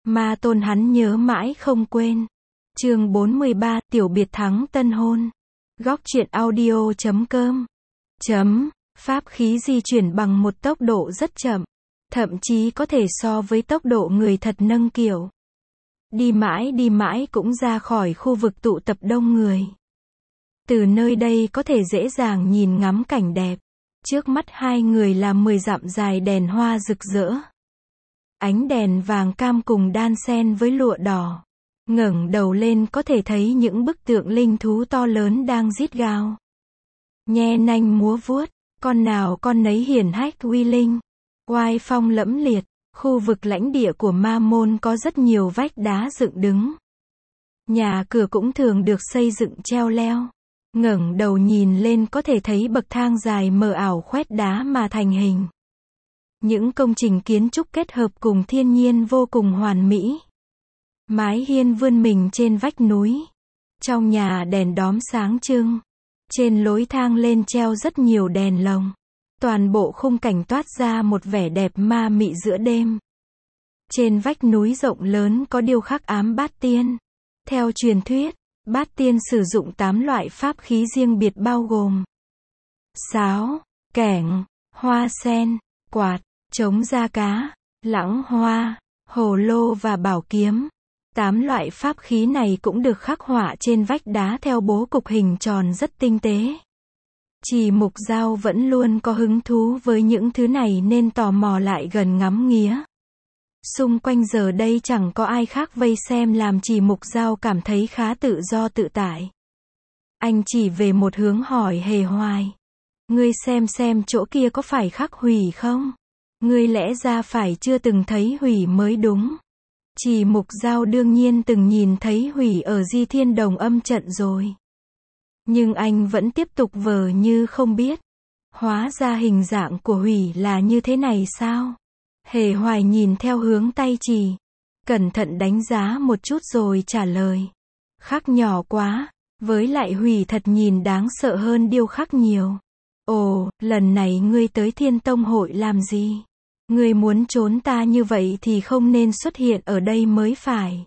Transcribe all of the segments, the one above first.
Ma tôn hắn nhớ mãi không quên. Chương 43, tiểu biệt thắng tân hôn. Góc truyện audio.com. Pháp khí di chuyển bằng một tốc độ rất chậm, thậm chí có thể so với tốc độ người thật nâng kiểu. Đi mãi cũng ra khỏi khu vực tụ tập đông người. Từ nơi đây có thể dễ dàng nhìn ngắm cảnh đẹp. Trước mắt hai người là 10 dặm dài đèn hoa rực rỡ. Ánh đèn vàng cam cùng đan xen với lụa đỏ. Ngẩng đầu lên có thể thấy những bức tượng linh thú to lớn đang rít gào. Nhe nanh múa vuốt, con nào con nấy hiển hách uy linh, oai phong lẫm liệt. Khu vực lãnh địa của Ma Môn có rất nhiều vách đá dựng đứng. Nhà cửa cũng thường được xây dựng treo leo. Ngẩng đầu nhìn lên có thể thấy bậc thang dài mờ ảo khoét đá mà thành hình. Những công trình kiến trúc kết hợp cùng thiên nhiên vô cùng hoàn mỹ. Mái hiên vươn mình trên vách núi. Trong nhà đèn đóm sáng trưng. Trên lối thang lên treo rất nhiều đèn lồng. Toàn bộ khung cảnh toát ra một vẻ đẹp ma mị giữa đêm. Trên vách núi rộng lớn có điêu khắc ám bát tiên. Theo truyền thuyết, bát tiên sử dụng 8 loại pháp khí riêng biệt bao gồm sáo, kẻng, hoa sen, quạt, trống da cá, lãng hoa, hồ lô và bảo kiếm. 8 loại pháp khí này cũng được khắc họa trên vách đá theo bố cục hình tròn rất tinh tế. Chỉ Mục Dao vẫn luôn có hứng thú với những thứ này nên tò mò lại gần ngắm nghía. Xung quanh giờ đây chẳng có ai khác vây xem làm Chỉ Mục Dao cảm thấy khá tự do tự tại. Anh chỉ về một hướng hỏi Hề Hoài. Ngươi xem chỗ kia có phải khắc hủy không? Ngươi lẽ ra phải chưa từng thấy hủy mới đúng. Chỉ Mục Dao đương nhiên từng nhìn thấy hủy ở Di Thiên Đồng Âm trận rồi. Nhưng anh vẫn tiếp tục vờ như không biết. Hóa ra hình dạng của hủy là như thế này sao? Hề Hoài nhìn theo hướng tay chỉ. Cẩn thận đánh giá một chút rồi trả lời. Khắc nhỏ quá, với lại hủy thật nhìn đáng sợ hơn điêu khắc nhiều. Ồ, lần này ngươi tới Thiên Tông hội làm gì? Ngươi muốn trốn ta như vậy thì không nên xuất hiện ở đây mới phải.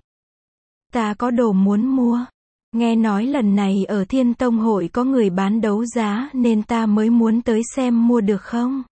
Ta có đồ muốn mua. Nghe nói lần này ở Thiên Tông hội có người bán đấu giá nên ta mới muốn tới xem mua được không?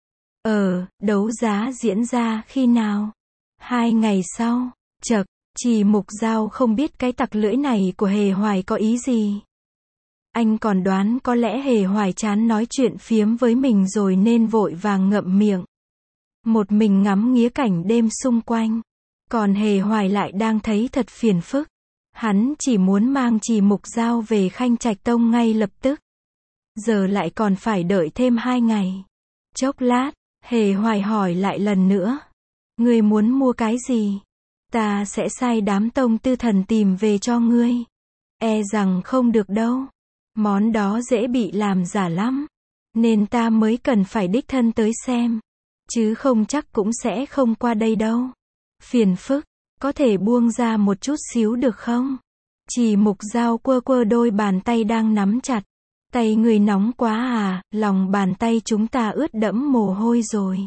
Đấu giá diễn ra khi nào? 2 ngày sau. Chậc, Chỉ Mục Dao không biết cái tặc lưỡi này của Hề Hoài có ý gì. Anh còn đoán có lẽ Hề Hoài chán nói chuyện phiếm với mình rồi nên vội vàng ngậm miệng. Một mình ngắm nghía cảnh đêm xung quanh. Còn Hề Hoài lại đang thấy thật phiền phức. Hắn chỉ muốn mang Chỉ Mục Dao về Khanh Trạch Tông ngay lập tức. Giờ lại còn phải đợi thêm 2 ngày. Chốc lát, Hề Hoài hỏi lại lần nữa. Ngươi muốn mua cái gì? Ta sẽ sai đám tông tư thần tìm về cho ngươi. E rằng không được đâu. Món đó dễ bị làm giả lắm. Nên ta mới cần phải đích thân tới xem. Chứ không chắc cũng sẽ không qua đây đâu. Phiền phức, có thể buông ra một chút xíu được không? Chỉ Mục Dao quơ đôi bàn tay đang nắm chặt. Tay người nóng quá à, lòng bàn tay chúng ta ướt đẫm mồ hôi rồi.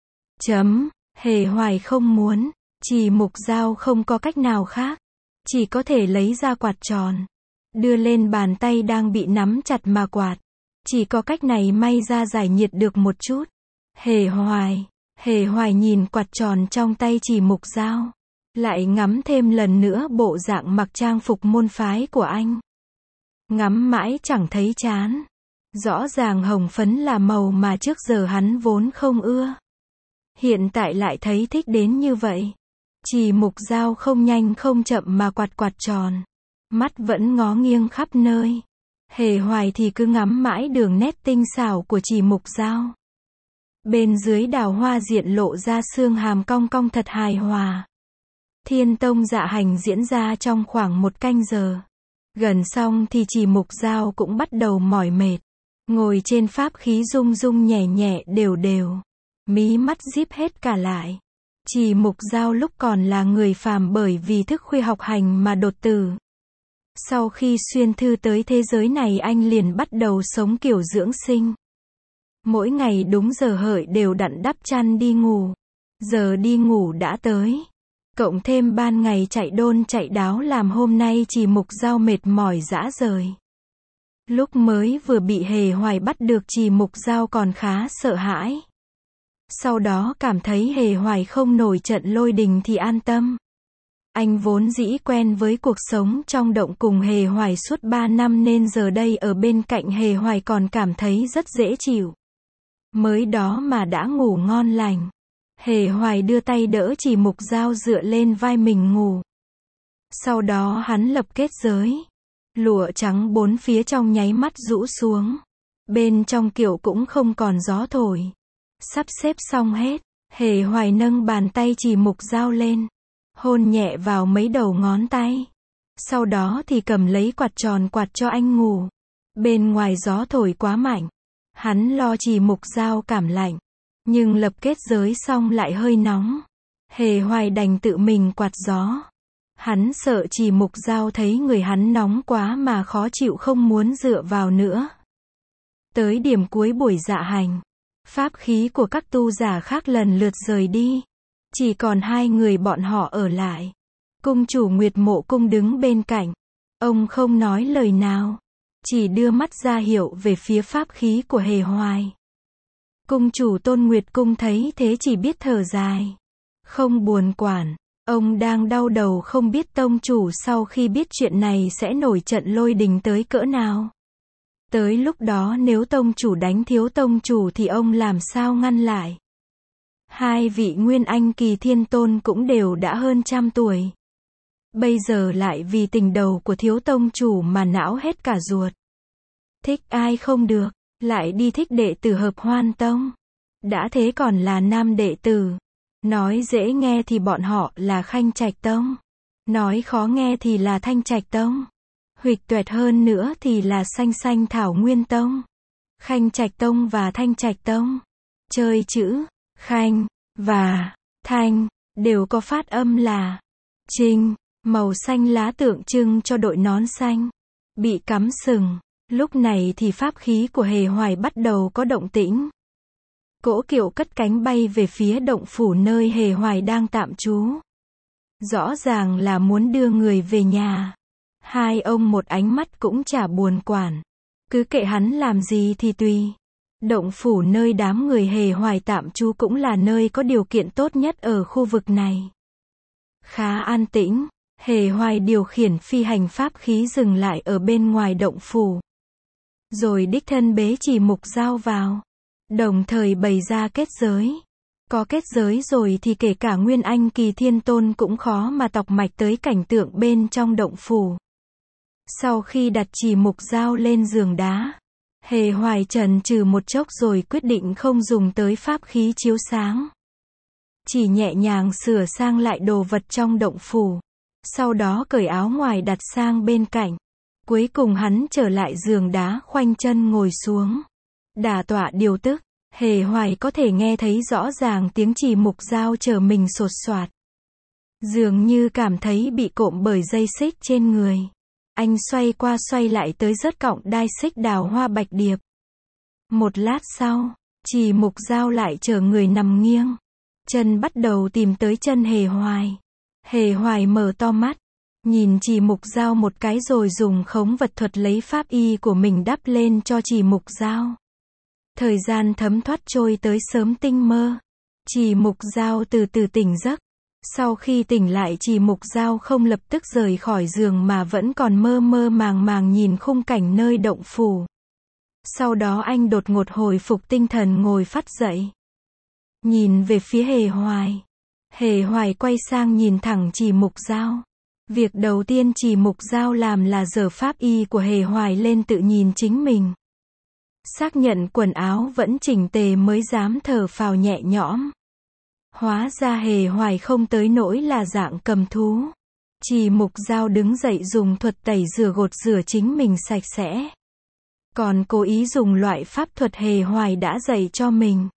Hề Hoài không muốn. Chỉ Mục Dao không có cách nào khác. Chỉ có thể lấy ra quạt tròn. Đưa lên bàn tay đang bị nắm chặt mà quạt. Chỉ có cách này may ra giải nhiệt được một chút. Hề Hoài nhìn quạt tròn trong tay Chỉ Mục Dao. Lại ngắm thêm lần nữa bộ dạng mặc trang phục môn phái của anh. Ngắm mãi chẳng thấy chán. Rõ ràng hồng phấn là màu mà trước giờ hắn vốn không ưa. Hiện tại lại thấy thích đến như vậy. Chỉ Mục Dao không nhanh không chậm mà quạt tròn. Mắt vẫn ngó nghiêng khắp nơi. Hề Hoài thì cứ ngắm mãi đường nét tinh xảo của Chỉ Mục Dao. Bên dưới đào hoa diện lộ ra xương hàm cong cong thật hài hòa. Thiên Tông dạ hành diễn ra trong khoảng 1 canh giờ. Gần xong thì Chỉ Mục Dao cũng bắt đầu mỏi mệt. Ngồi trên pháp khí rung rung nhẹ nhẹ đều. Mí mắt díp hết cả lại. Chỉ Mục Dao lúc còn là người phàm bởi vì thức khuya học hành mà đột tử. Sau khi xuyên thư tới thế giới này anh liền bắt đầu sống kiểu dưỡng sinh. Mỗi ngày đúng giờ hợi đều đặn đắp chăn đi ngủ. Giờ đi ngủ đã tới. Cộng thêm ban ngày chạy đôn chạy đáo làm hôm nay Trì Mục Dao mệt mỏi rã rời. Lúc mới vừa bị Hề Hoài bắt được Trì Mục Dao còn khá sợ hãi. Sau đó cảm thấy Hề Hoài không nổi trận lôi đình thì an tâm. Anh vốn dĩ quen với cuộc sống trong động cùng Hề Hoài suốt 3 năm nên giờ đây ở bên cạnh Hề Hoài còn cảm thấy rất dễ chịu. Mới đó mà đã ngủ ngon lành. Hề Hoài đưa tay đỡ Trì Mục Dao dựa lên vai mình ngủ. Sau đó hắn lập kết giới. Lụa trắng bốn phía trong nháy mắt rũ xuống. Bên trong kiệu cũng không còn gió thổi. Sắp xếp xong hết, Hề Hoài nâng bàn tay Trì Mục Dao lên. Hôn nhẹ vào mấy đầu ngón tay. Sau đó thì cầm lấy quạt tròn quạt cho anh ngủ. Bên ngoài gió thổi quá mạnh. Hắn lo Trì Mục Dao cảm lạnh. Nhưng lập kết giới xong lại hơi nóng. Hề Hoài đành tự mình quạt gió. Hắn sợ Trì Mục Dao thấy người hắn nóng quá mà khó chịu không muốn dựa vào nữa. Tới điểm cuối buổi dạ hành, pháp khí của các tu giả khác lần lượt rời đi. Chỉ còn 2 người bọn họ ở lại. Cung chủ Nguyệt Mộ Cung đứng bên cạnh. Ông không nói lời nào. Chỉ đưa mắt ra hiệu về phía pháp khí của Hề Hoài. Cung chủ Tôn Nguyệt Cung thấy thế chỉ biết thở dài. Không buồn quản. Ông đang đau đầu không biết tông chủ sau khi biết chuyện này sẽ nổi trận lôi đình tới cỡ nào. Tới lúc đó nếu tông chủ đánh thiếu tông chủ thì ông làm sao ngăn lại. 2 vị Nguyên Anh Kỳ Thiên Tôn cũng đều đã hơn 100 tuổi. Bây giờ lại vì tình đầu của thiếu tông chủ mà não hết cả ruột. Thích ai không được, lại đi thích đệ tử Hợp Hoan Tông. Đã thế còn là nam đệ tử. Nói dễ nghe thì bọn họ là Khanh Trạch Tông. Nói khó nghe thì là Thanh Trạch Tông. Huỵch toẹt hơn nữa thì là Xanh Xanh Thảo Nguyên Tông. Khanh Trạch Tông và Thanh Trạch Tông. Chơi chữ Khanh và Thanh đều có phát âm là Trinh. Màu xanh lá tượng trưng cho đội nón xanh. Bị cắm sừng. Lúc này thì pháp khí của Hề Hoài bắt đầu có động tĩnh. Cỗ kiệu cất cánh bay về phía động phủ nơi Hề Hoài đang tạm trú. Rõ ràng là muốn đưa người về nhà. 2 ông một ánh mắt cũng chả buồn quản. Cứ kệ hắn làm gì thì tùy. Động phủ nơi đám người Hề Hoài tạm trú cũng là nơi có điều kiện tốt nhất ở khu vực này. Khá an tĩnh. Hề Hoài điều khiển phi hành pháp khí dừng lại ở bên ngoài động phủ. Rồi đích thân bế Trì Mục Dao vào. Đồng thời bày ra kết giới. Có kết giới rồi thì kể cả Nguyên Anh Kỳ Thiên Tôn cũng khó mà tọc mạch tới cảnh tượng bên trong động phủ. Sau khi đặt Trì Mục Dao lên giường đá, Hề Hoài chần chừ một chốc rồi quyết định không dùng tới pháp khí chiếu sáng. Chỉ nhẹ nhàng sửa sang lại đồ vật trong động phủ. Sau đó cởi áo ngoài đặt sang bên cạnh. Cuối cùng hắn trở lại giường đá khoanh chân ngồi xuống. Đả tọa điều tức. Hề Hoài có thể nghe thấy rõ ràng tiếng Trì Mục Dao chờ mình sột soạt. Dường như cảm thấy bị cộm bởi dây xích trên người. Anh xoay qua xoay lại tới rớt cọng đai xích đào hoa bạch điệp. Một lát sau, Trì Mục Dao lại chờ người nằm nghiêng. Chân bắt đầu tìm tới chân Hề Hoài. Hề Hoài mở to mắt. Nhìn Trì Mục Dao một cái rồi dùng khống vật thuật lấy pháp y của mình đắp lên cho Trì Mục Dao. Thời gian thấm thoát trôi tới sớm tinh mơ. Trì Mục Dao từ từ tỉnh giấc. Sau khi tỉnh lại Trì Mục Dao không lập tức rời khỏi giường mà vẫn còn mơ mơ màng màng nhìn khung cảnh nơi động phủ. Sau đó anh đột ngột hồi phục tinh thần ngồi phắt dậy. Nhìn về phía Hề Hoài. Hề Hoài quay sang nhìn thẳng Trì Mục Dao. Việc đầu tiên Trì Mục Dao làm là giở pháp y của Hề Hoài lên tự nhìn chính mình. Xác nhận quần áo vẫn chỉnh tề mới dám thở phào nhẹ nhõm. Hóa ra Hề Hoài không tới nỗi là dạng cầm thú. Trì Mục Dao đứng dậy dùng thuật tẩy rửa gột rửa chính mình sạch sẽ. Còn cố ý dùng loại pháp thuật Hề Hoài đã dạy cho mình.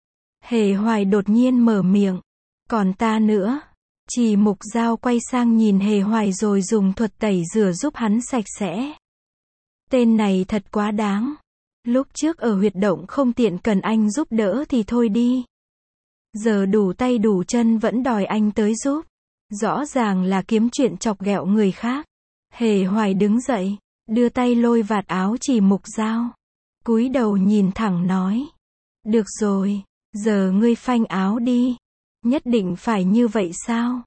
Hề Hoài đột nhiên mở miệng. Còn ta nữa. Trì Mục Dao quay sang nhìn Hề Hoài rồi dùng thuật tẩy rửa giúp hắn sạch sẽ. Tên này thật quá đáng. Lúc trước ở huyệt động không tiện cần anh giúp đỡ thì thôi đi. Giờ đủ tay đủ chân vẫn đòi anh tới giúp. Rõ ràng là kiếm chuyện chọc ghẹo người khác. Hề Hoài đứng dậy, đưa tay lôi vạt áo Trì Mục Dao. Cúi đầu nhìn thẳng nói. Được rồi, giờ ngươi phanh áo đi. Nhất định phải như vậy sao?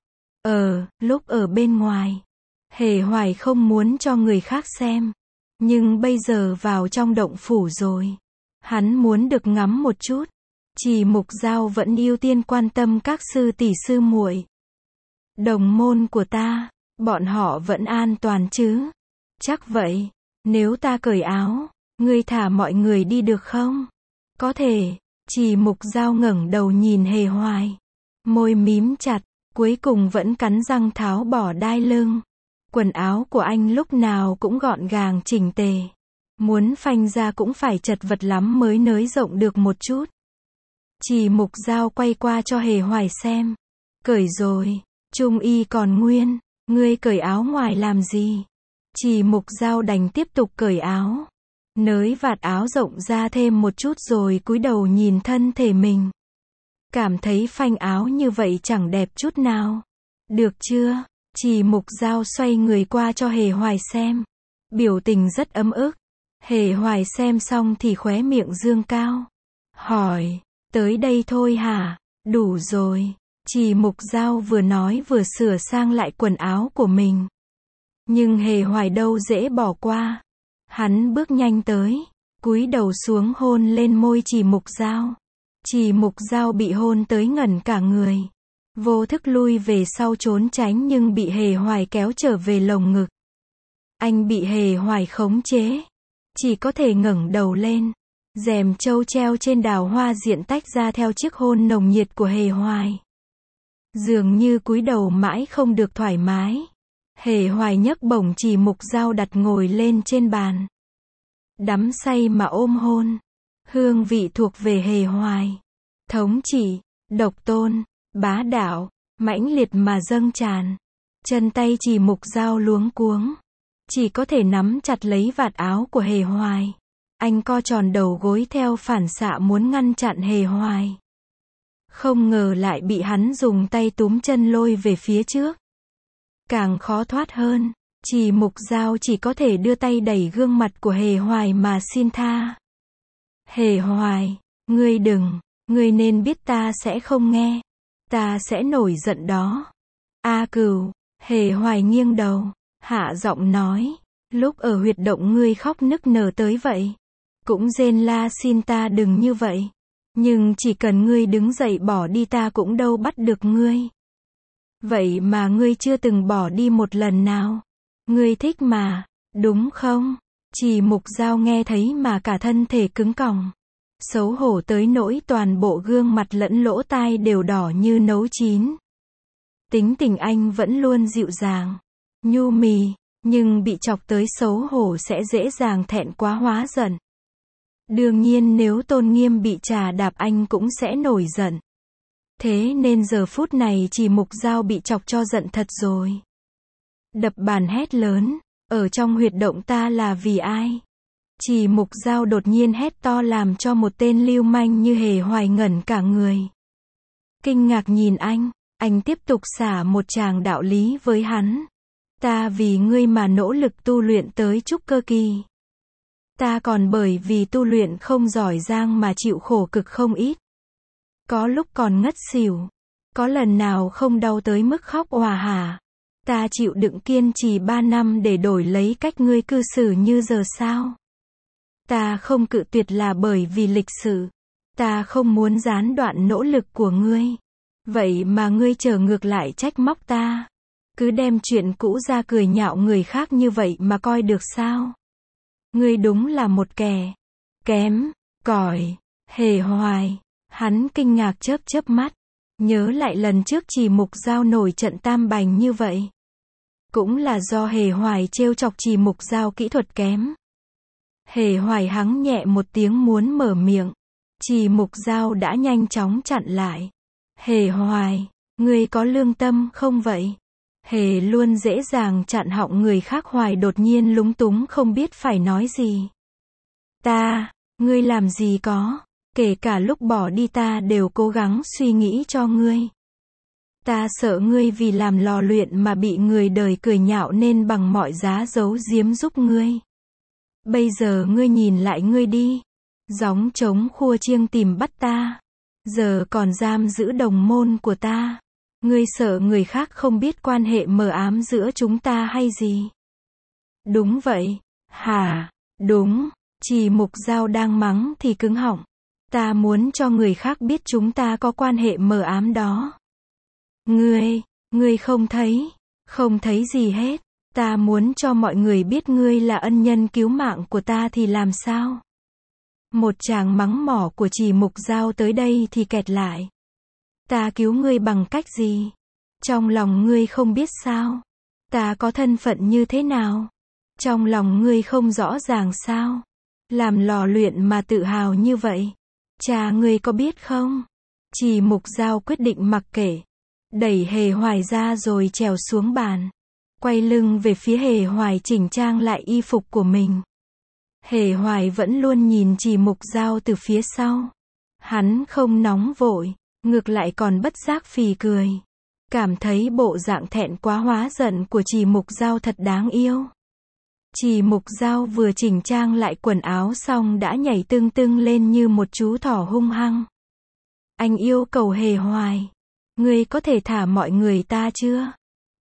Lúc ở bên ngoài, Hề Hoài không muốn cho người khác xem. Nhưng bây giờ vào trong động phủ rồi. Hắn muốn được ngắm một chút. Trì Mục Dao vẫn ưu tiên quan tâm các sư tỷ sư muội. Đồng môn của ta, bọn họ vẫn an toàn chứ? Chắc vậy, nếu ta cởi áo, ngươi thả mọi người đi được không? Có thể. Trì Mục Dao ngẩng đầu nhìn Hề Hoài. Môi mím chặt, cuối cùng vẫn cắn răng tháo bỏ đai lưng. Quần áo của anh lúc nào cũng gọn gàng chỉnh tề. Muốn phanh ra cũng phải chật vật lắm mới nới rộng được một chút. Trì Mục Dao quay qua cho Hề Hoài xem. Cởi rồi, trung y còn nguyên, ngươi cởi áo ngoài làm gì? Trì Mục Dao đành tiếp tục cởi áo. Nới vạt áo rộng ra thêm một chút rồi cúi đầu nhìn thân thể mình. Cảm thấy phanh áo như vậy chẳng đẹp chút nào. Được chưa? Trì Mục Dao xoay người qua cho Hề Hoài xem. Biểu tình rất ấm ức. Hề Hoài xem xong thì khóe miệng dương cao. Hỏi, tới đây thôi hả? Đủ rồi. Trì Mục Dao vừa nói vừa sửa sang lại quần áo của mình. Nhưng Hề Hoài đâu dễ bỏ qua. Hắn bước nhanh tới, cúi đầu xuống hôn lên môi Trì Mục Dao. Trì Mục Dao bị hôn tới ngẩn cả người. Vô thức lui về sau trốn tránh nhưng bị Hề Hoài kéo trở về lồng ngực. Anh bị Hề Hoài khống chế. Chỉ có thể ngẩng đầu lên. Rèm trâu treo trên đào hoa diện tách ra theo chiếc hôn nồng nhiệt của Hề Hoài. Dường như cúi đầu mãi không được thoải mái. Hề Hoài nhấc bổng Trì Mục Dao đặt ngồi lên trên bàn. Đắm say mà ôm hôn. Hương vị thuộc về Hề Hoài. Thống trị, độc tôn, bá đạo, mãnh liệt mà dâng tràn. Chân tay Trì Mục Dao luống cuống. Chỉ có thể nắm chặt lấy vạt áo của Hề Hoài. Anh co tròn đầu gối theo phản xạ muốn ngăn chặn Hề Hoài. Không ngờ lại bị hắn dùng tay túm chân lôi về phía trước. Càng khó thoát hơn, Trì Mục Dao chỉ có thể đưa tay đẩy gương mặt của Hề Hoài mà xin tha. Hề Hoài, ngươi nên biết ta sẽ không nghe. Ta sẽ nổi giận đó. A Cừu, Hề Hoài nghiêng đầu, hạ giọng nói, lúc ở huyệt động ngươi khóc nức nở tới vậy. Cũng rên la xin ta đừng như vậy. Nhưng chỉ cần ngươi đứng dậy bỏ đi ta cũng đâu bắt được ngươi. Vậy mà ngươi chưa từng bỏ đi một lần nào. Ngươi thích mà, đúng không? Trì Mục Dao nghe thấy mà cả thân thể cứng còng. Xấu hổ tới nỗi toàn bộ gương mặt lẫn lỗ tai đều đỏ như nấu chín. Tính tình anh vẫn luôn dịu dàng, nhu mì, nhưng bị chọc tới xấu hổ sẽ dễ dàng thẹn quá hóa giận. Đương nhiên nếu tôn nghiêm bị trà đạp anh cũng sẽ nổi giận. Thế nên giờ phút này Trì Mục Dao bị chọc cho giận thật rồi. Đập bàn hét lớn, ở trong huyệt động ta là vì ai? Trì Mục Dao đột nhiên hét to làm cho một tên lưu manh như Hề Hoài ngẩn cả người. Kinh ngạc nhìn anh tiếp tục xả một tràng đạo lý với hắn. Ta vì ngươi mà nỗ lực tu luyện tới trúc cơ kỳ. Ta còn bởi vì tu luyện không giỏi giang mà chịu khổ cực không ít. Có lúc còn ngất xỉu. Có lần nào không đau tới mức khóc òa hả? Ta chịu đựng kiên trì 3 năm để đổi lấy cách ngươi cư xử như giờ sao? Ta không cự tuyệt là bởi vì lịch sự. Ta không muốn gián đoạn nỗ lực của ngươi. Vậy mà ngươi trở ngược lại trách móc ta. Cứ đem chuyện cũ ra cười nhạo người khác như vậy mà coi được sao? Ngươi đúng là một kẻ kém cỏi. Hề Hoài, hắn kinh ngạc chớp chớp mắt, nhớ lại lần trước Trì Mục Dao nổi trận tam bành như vậy. Cũng là do Hề Hoài trêu chọc Trì Mục Dao kỹ thuật kém. Hề Hoài hắng nhẹ một tiếng muốn mở miệng. Trì Mục Dao đã nhanh chóng chặn lại. Hề Hoài, ngươi có lương tâm không vậy? Hề luôn dễ dàng chặn họng người khác. Hoài đột nhiên lúng túng không biết phải nói gì. Ngươi làm gì có, kể cả lúc bỏ đi ta đều cố gắng suy nghĩ cho ngươi. Ta sợ ngươi vì làm lò luyện mà bị người đời cười nhạo nên bằng mọi giá giấu giếm giúp ngươi. Bây giờ ngươi nhìn lại ngươi đi. Gióng trống khua chiêng tìm bắt ta. Giờ còn giam giữ đồng môn của ta. Ngươi sợ người khác không biết quan hệ mờ ám giữa chúng ta hay gì? Đúng vậy. Hả? Đúng. Trì Mục Dao đang mắng thì cứng họng. Ta muốn cho người khác biết chúng ta có quan hệ mờ ám đó. Ngươi không thấy gì hết. Ta muốn cho mọi người biết ngươi là ân nhân cứu mạng của ta thì làm sao? Một tràng mắng mỏ của Trì Mục Dao tới đây thì kẹt lại. Ta cứu ngươi bằng cách gì? Trong lòng ngươi không biết sao? Ta có thân phận như thế nào? Trong lòng ngươi không rõ ràng sao? Làm lò luyện mà tự hào như vậy. Cha ngươi có biết không? Trì Mục Dao quyết định mặc kệ. Đẩy Hề Hoài ra rồi trèo xuống bàn. Quay lưng về phía Hề Hoài chỉnh trang lại y phục của mình. Hề Hoài vẫn luôn nhìn Trì Mục Dao từ phía sau. Hắn không nóng vội, ngược lại còn bất giác phì cười. Cảm thấy bộ dạng thẹn quá hóa giận của Trì Mục Dao thật đáng yêu. Trì Mục Dao vừa chỉnh trang lại quần áo xong đã nhảy tưng tưng lên như một chú thỏ hung hăng. Anh yêu cầu Hề Hoài. Ngươi có thể thả mọi người ta chưa?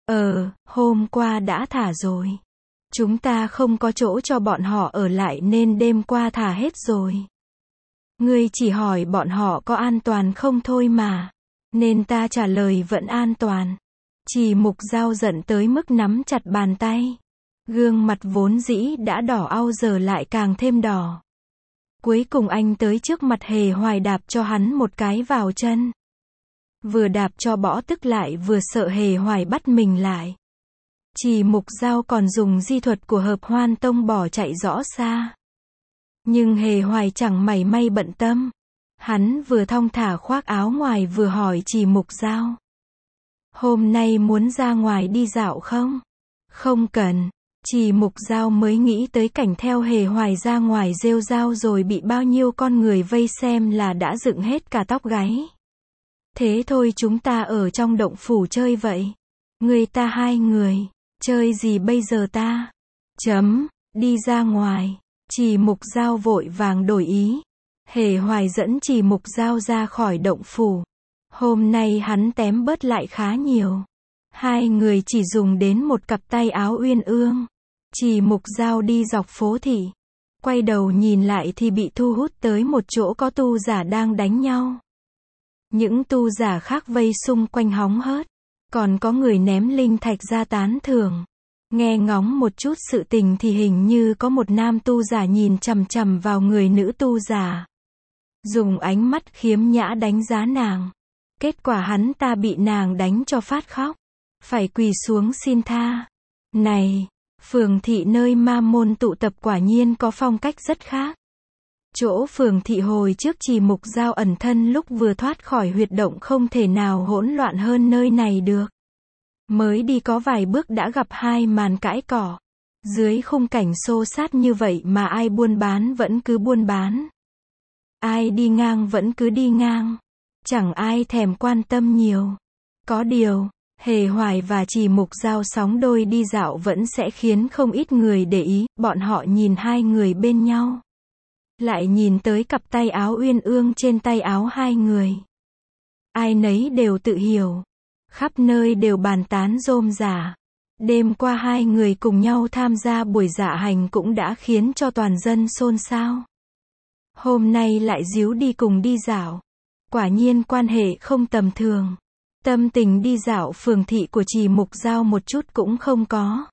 Hôm qua đã thả rồi. Chúng ta không có chỗ cho bọn họ ở lại nên đêm qua thả hết rồi. Ngươi chỉ hỏi bọn họ có an toàn không thôi mà. Nên ta trả lời vẫn an toàn. Trì Mục Dao giận tới mức nắm chặt bàn tay. Gương mặt vốn dĩ đã đỏ au giờ lại càng thêm đỏ. Cuối cùng anh tới trước mặt Hề Hoài đạp cho hắn một cái vào chân. Vừa đạp cho bỏ tức lại vừa sợ Hề Hoài bắt mình lại. Trì Mục Dao còn dùng di thuật của Hợp Hoan Tông bỏ chạy rõ xa. Nhưng Hề Hoài chẳng mảy may bận tâm. Hắn vừa thong thả khoác áo ngoài vừa hỏi Trì Mục Dao. Hôm nay muốn ra ngoài đi dạo không? Không cần. Trì Mục Dao mới nghĩ tới cảnh theo Hề Hoài ra ngoài rêu rao rồi bị bao nhiêu con người vây xem là đã dựng hết cả tóc gáy. Thế thôi chúng ta ở trong động phủ chơi vậy. Người ta hai người. Chơi gì bây giờ ta? Đi ra ngoài. Trì Mục Dao vội vàng đổi ý. Hề Hoài dẫn Trì Mục Dao ra khỏi động phủ. Hôm nay hắn tém bớt lại khá nhiều. Hai người chỉ dùng đến một cặp tay áo uyên ương. Trì Mục Dao đi dọc phố thị. Quay đầu nhìn lại thì bị thu hút tới một chỗ có tu giả đang đánh nhau. Những tu giả khác vây xung quanh hóng hớt. Còn có người ném linh thạch ra tán thưởng. Nghe ngóng một chút sự tình thì hình như có một nam tu giả nhìn chằm chằm vào người nữ tu giả. Dùng ánh mắt khiếm nhã đánh giá nàng. Kết quả hắn ta bị nàng đánh cho phát khóc. Phải quỳ xuống xin tha. Này, phường thị nơi ma môn tụ tập quả nhiên có phong cách rất khác. Chỗ phường thị hồi trước Trì Mục Dao ẩn thân lúc vừa thoát khỏi huyệt động không thể nào hỗn loạn hơn nơi này được. Mới đi có vài bước đã gặp hai màn cãi cỏ. Dưới khung cảnh xô xát như vậy mà ai buôn bán vẫn cứ buôn bán. Ai đi ngang vẫn cứ đi ngang. Chẳng ai thèm quan tâm nhiều. Có điều, Hề Hoài và Trì Mục Dao sóng đôi đi dạo vẫn sẽ khiến không ít người để ý. Bọn họ nhìn hai người bên nhau. Lại nhìn tới cặp tay áo uyên ương trên tay áo hai người. Ai nấy đều tự hiểu. Khắp nơi đều bàn tán rôm rả. Đêm qua hai người cùng nhau tham gia buổi dạ hành cũng đã khiến cho toàn dân xôn xao. Hôm nay lại díu đi cùng đi dạo. Quả nhiên quan hệ không tầm thường. Tâm tình đi dạo phường thị của Trì Mục Dao một chút cũng không có.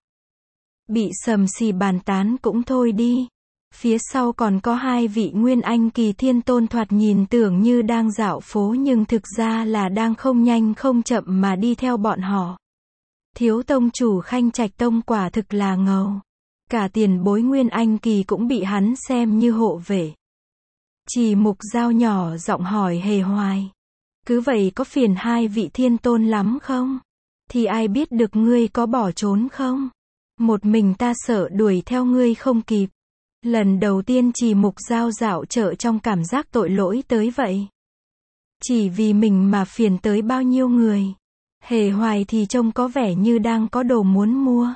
Bị sầm xì bàn tán cũng thôi đi. Phía sau còn có hai vị Nguyên Anh kỳ thiên tôn thoạt nhìn tưởng như đang dạo phố nhưng thực ra là đang không nhanh không chậm mà đi theo bọn họ. Thiếu tông chủ Khanh Trạch Tông quả thực là ngầu. Cả tiền bối Nguyên Anh kỳ cũng bị hắn xem như hộ vệ. Trì Mục Dao nhỏ giọng hỏi Hề Hoài. Cứ vậy có phiền hai vị thiên tôn lắm không? Thì ai biết được ngươi có bỏ trốn không? Một mình ta sợ đuổi theo ngươi không kịp. Lần đầu tiên Trì Mục Dao dạo chợ trong cảm giác tội lỗi tới vậy. Chỉ vì mình mà phiền tới bao nhiêu người. Hề Hoài thì trông có vẻ như đang có đồ muốn mua.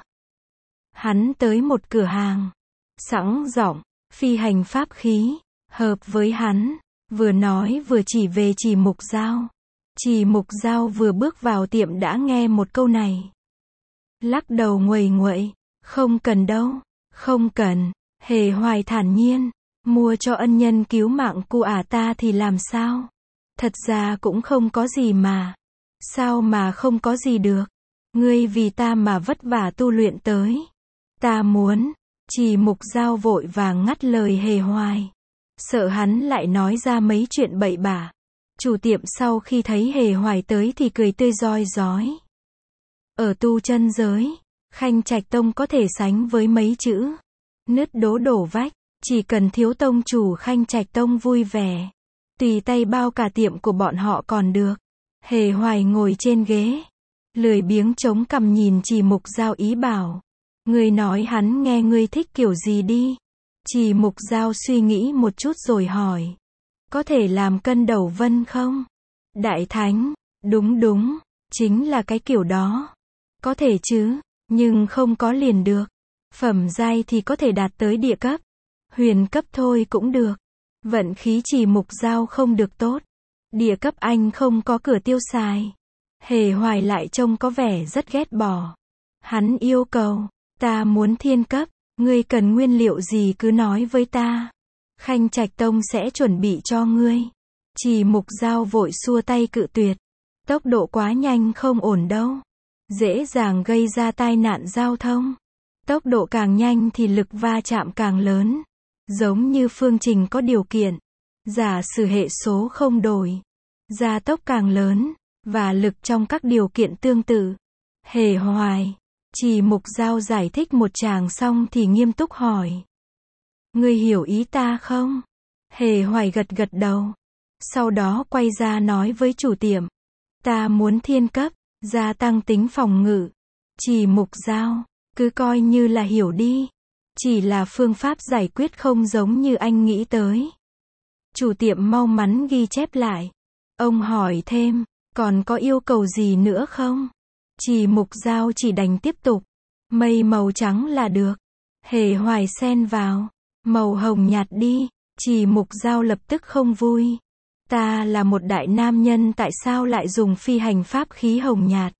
Hắn tới một cửa hàng. Sẵn giọng, phi hành pháp khí, hợp với hắn. Vừa nói vừa chỉ về Trì Mục Giao. Trì Mục Giao vừa bước vào tiệm đã nghe một câu này. Lắc đầu nguầy nguậy, không cần đâu, không cần. Hề Hoài thản nhiên, mua cho ân nhân cứu mạng của ta thì làm sao? Thật ra cũng không có gì mà. Sao mà không có gì được? Ngươi vì ta mà vất vả tu luyện tới. Ta muốn. Trì Mục Giao vội vàng ngắt lời Hề Hoài. Sợ hắn lại nói ra mấy chuyện bậy bạ. Chủ tiệm sau khi thấy Hề Hoài tới thì cười tươi rói rói. Ở tu chân giới, Khanh Trạch Tông có thể sánh với mấy chữ nứt đố đổ vách. Chỉ cần thiếu tông chủ Khanh Trạch Tông vui vẻ, tùy tay bao cả tiệm của bọn họ còn được. Hề Hoài ngồi trên ghế, lười biếng chống cằm nhìn Trì Mục Giao ý bảo. Ngươi nói hắn nghe ngươi thích kiểu gì đi. Trì Mục Giao suy nghĩ một chút rồi hỏi. Có thể làm cân đầu vân không? Đại thánh, đúng, chính là cái kiểu đó. Có thể chứ, nhưng không có liền được. Phẩm giai thì có thể đạt tới địa cấp. Huyền cấp thôi cũng được. Vận khí Trì Mục Giao không được tốt. Địa cấp anh không có cửa tiêu xài. Hề Hoài lại trông có vẻ rất ghét bỏ. Hắn yêu cầu, ta muốn thiên cấp, ngươi cần nguyên liệu gì cứ nói với ta. Khanh Trạch Tông sẽ chuẩn bị cho ngươi. Trì Mục Giao vội xua tay cự tuyệt. Tốc độ quá nhanh không ổn đâu. Dễ dàng gây ra tai nạn giao thông. Tốc độ càng nhanh thì lực va chạm càng lớn. Giống như phương trình có điều kiện. Giả sử hệ số không đổi. Gia tốc càng lớn. Và lực trong các điều kiện tương tự. Hề Hoài. Trì Mục Giao giải thích một tràng xong thì nghiêm túc hỏi. Ngươi hiểu ý ta không? Hề Hoài gật gật đầu. Sau đó quay ra nói với chủ tiệm. Ta muốn thiên cấp, gia tăng tính phòng ngự. Trì Mục Giao, cứ coi như là hiểu đi. Chỉ là phương pháp giải quyết không giống như anh nghĩ tới. Chủ tiệm mau mắn ghi chép lại. Ông hỏi thêm, còn có yêu cầu gì nữa không? Trì Mục Giao chỉ đành tiếp tục. Mây màu trắng là được. Hề Hoài xen vào. Màu hồng nhạt đi. Trì Mục Giao lập tức không vui. Ta là một đại nam nhân tại sao lại dùng phi hành pháp khí hồng nhạt?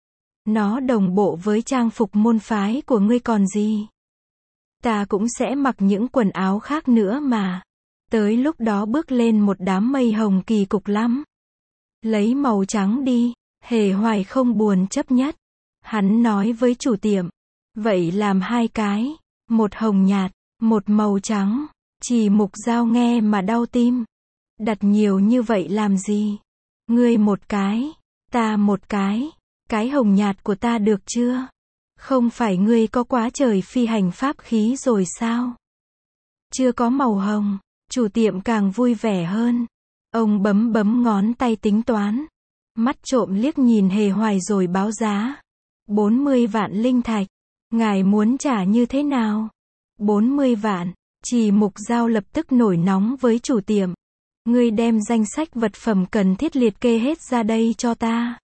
Nó đồng bộ với trang phục môn phái của ngươi còn gì? Ta cũng sẽ mặc những quần áo khác nữa mà. Tới lúc đó bước lên một đám mây hồng kỳ cục lắm. Lấy màu trắng đi. Hề Hoài không buồn chấp nhất. Hắn nói với chủ tiệm. Vậy làm 2 cái. Một hồng nhạt, một màu trắng. Trì Mục Giao nghe mà đau tim. Đặt nhiều như vậy làm gì? Ngươi một cái, ta một cái. Cái hồng nhạt của ta được chưa? Không phải ngươi có quá trời phi hành pháp khí rồi sao? Chưa có màu hồng. Chủ tiệm càng vui vẻ hơn. Ông bấm ngón tay tính toán. Mắt trộm liếc nhìn Hề Hoài rồi báo giá. 40 vạn linh thạch. Ngài muốn trả như thế nào? 40 vạn. Trì Mục Giao lập tức nổi nóng với chủ tiệm. Ngươi đem danh sách vật phẩm cần thiết liệt kê hết ra đây cho ta.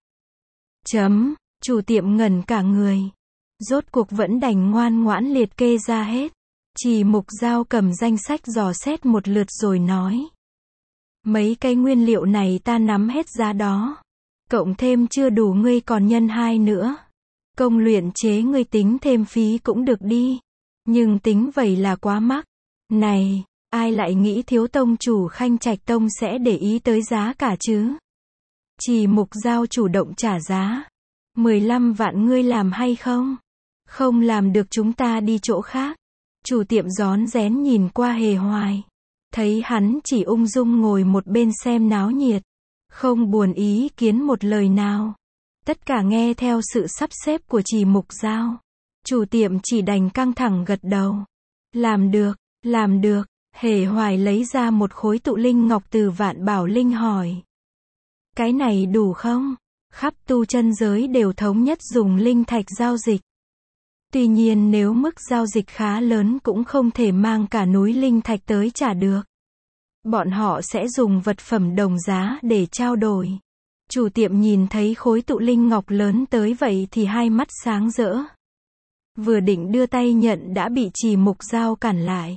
Chủ tiệm ngẩn cả người. Rốt cuộc vẫn đành ngoan ngoãn liệt kê ra hết. Trì Mục Giao cầm danh sách dò xét một lượt rồi nói. Mấy cái nguyên liệu này ta nắm hết giá đó. Cộng thêm chưa đủ ngươi còn nhân 2 nữa. Công luyện chế ngươi tính thêm phí cũng được đi. Nhưng tính vậy là quá mắc. Này, ai lại nghĩ thiếu tông chủ Khanh Trạch Tông sẽ để ý tới giá cả chứ? Trì Mục Giao chủ động trả giá. 15 vạn ngươi làm hay không? Không làm được chúng ta đi chỗ khác. Chủ tiệm rón rén nhìn qua Hề Hoài. Thấy hắn chỉ ung dung ngồi một bên xem náo nhiệt. Không buồn ý kiến một lời nào. Tất cả nghe theo sự sắp xếp của Trì Mục Giao. Chủ tiệm chỉ đành căng thẳng gật đầu. Làm được. Hề Hoài lấy ra một khối tụ linh ngọc từ Vạn Bảo Linh hỏi. Cái này đủ không? Khắp tu chân giới đều thống nhất dùng linh thạch giao dịch. Tuy nhiên nếu mức giao dịch khá lớn cũng không thể mang cả núi linh thạch tới trả được. Bọn họ sẽ dùng vật phẩm đồng giá để trao đổi. Chủ tiệm nhìn thấy khối tụ linh ngọc lớn tới vậy thì hai mắt sáng rỡ. Vừa định đưa tay nhận đã bị Trì Mục Dao cản lại.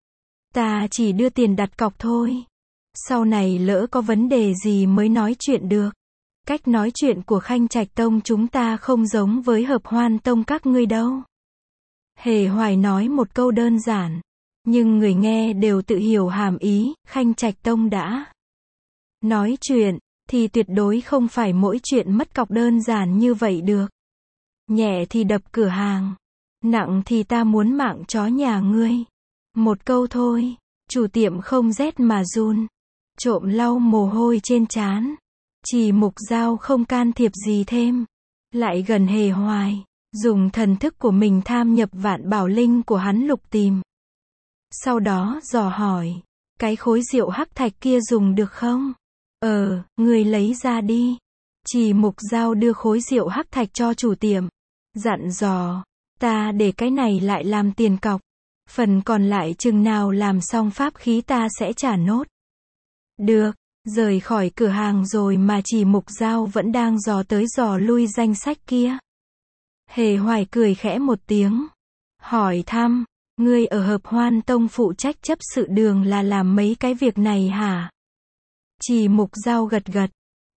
Ta chỉ đưa tiền đặt cọc thôi. Sau này lỡ có vấn đề gì mới nói chuyện được. Cách nói chuyện của Khanh Trạch Tông chúng ta không giống với Hợp Hoan Tông các ngươi đâu. Hề Hoài nói một câu đơn giản, nhưng người nghe đều tự hiểu hàm ý. Khanh Trạch Tông đã nói chuyện, thì tuyệt đối không phải mỗi chuyện mất cọc đơn giản như vậy được. Nhẹ thì đập cửa hàng, nặng thì ta muốn mạng chó nhà ngươi. Một câu thôi, chủ tiệm không rét mà run, trộm lau mồ hôi trên trán. Trì Mục Dao không can thiệp gì thêm, lại gần Hề Hoài, dùng thần thức của mình tham nhập vạn bảo linh của hắn lục tìm. Sau đó dò hỏi, cái khối rượu hắc thạch kia dùng được không? Người lấy ra đi. Trì Mục Dao đưa khối rượu hắc thạch cho chủ tiệm, dặn dò, ta để cái này lại làm tiền cọc, phần còn lại chừng nào làm xong pháp khí ta sẽ trả nốt. Được. Rời khỏi cửa hàng rồi mà Trì Mục Dao vẫn đang dò tới dò lui danh sách kia. Hề Hoài cười khẽ một tiếng, hỏi thăm, ngươi ở Hợp Hoan Tông phụ trách chấp sự đường là làm mấy cái việc này hả? Trì Mục Dao gật gật,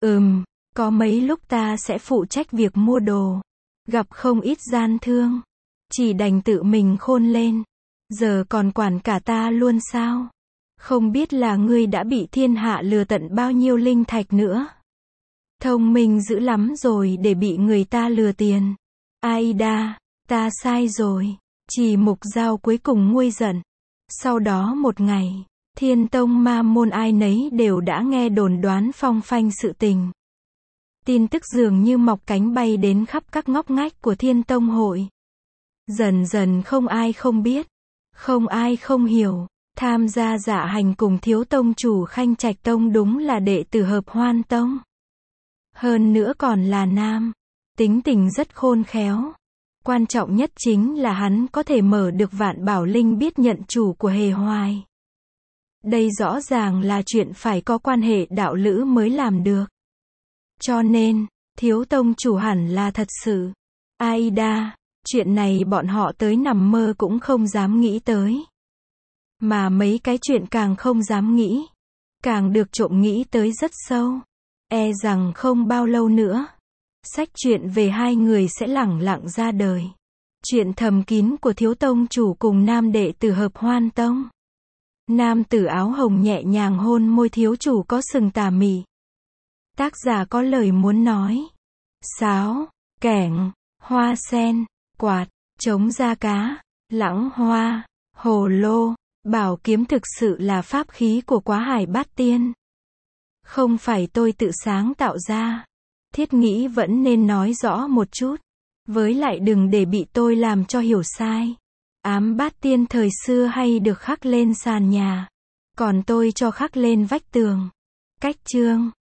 có mấy lúc ta sẽ phụ trách việc mua đồ, gặp không ít gian thương, chỉ đành tự mình khôn lên, giờ còn quản cả ta luôn sao? Không biết là ngươi đã bị thiên hạ lừa tận bao nhiêu linh thạch nữa. Thông minh dữ lắm rồi để bị người ta lừa tiền. Aida, ta sai rồi. Trì Mục Dao cuối cùng nguôi giận. Sau đó một ngày, Thiên Tông Ma môn ai nấy đều đã nghe đồn đoán phong phanh sự tình. Tin tức dường như mọc cánh bay đến khắp các ngóc ngách của Thiên Tông hội. Dần dần không ai không biết, không ai không hiểu. Tham gia dạ hành cùng thiếu tông chủ Khanh Trạch Tông đúng là đệ tử Hợp Hoan Tông. Hơn nữa còn là nam, tính tình rất khôn khéo. Quan trọng nhất chính là hắn có thể mở được vạn bảo linh biết nhận chủ của Hề Hoài. Đây rõ ràng là chuyện phải có quan hệ đạo lữ mới làm được. Cho nên, thiếu tông chủ hẳn là thật sự. Aida, chuyện này bọn họ tới nằm mơ cũng không dám nghĩ tới. Mà mấy cái chuyện càng không dám nghĩ, càng được trộm nghĩ tới rất sâu. E rằng không bao lâu nữa, sách chuyện về hai người sẽ lẳng lặng ra đời. Chuyện thầm kín của thiếu tông chủ cùng nam đệ tử Hợp Hoan Tông. Nam tử áo hồng nhẹ nhàng hôn môi thiếu chủ có sừng tà mị. Tác giả có lời muốn nói. Sáo, kẻng, hoa sen, quạt, trống da cá, lãng hoa, hồ lô. Bảo kiếm thực sự là pháp khí của Quá Hải Bát Tiên. Không phải tôi tự sáng tạo ra. Thiết nghĩ vẫn nên nói rõ một chút. Với lại đừng để bị tôi làm cho hiểu sai. Ám Bát Tiên thời xưa hay được khắc lên sàn nhà. Còn tôi cho khắc lên vách tường. Cách chương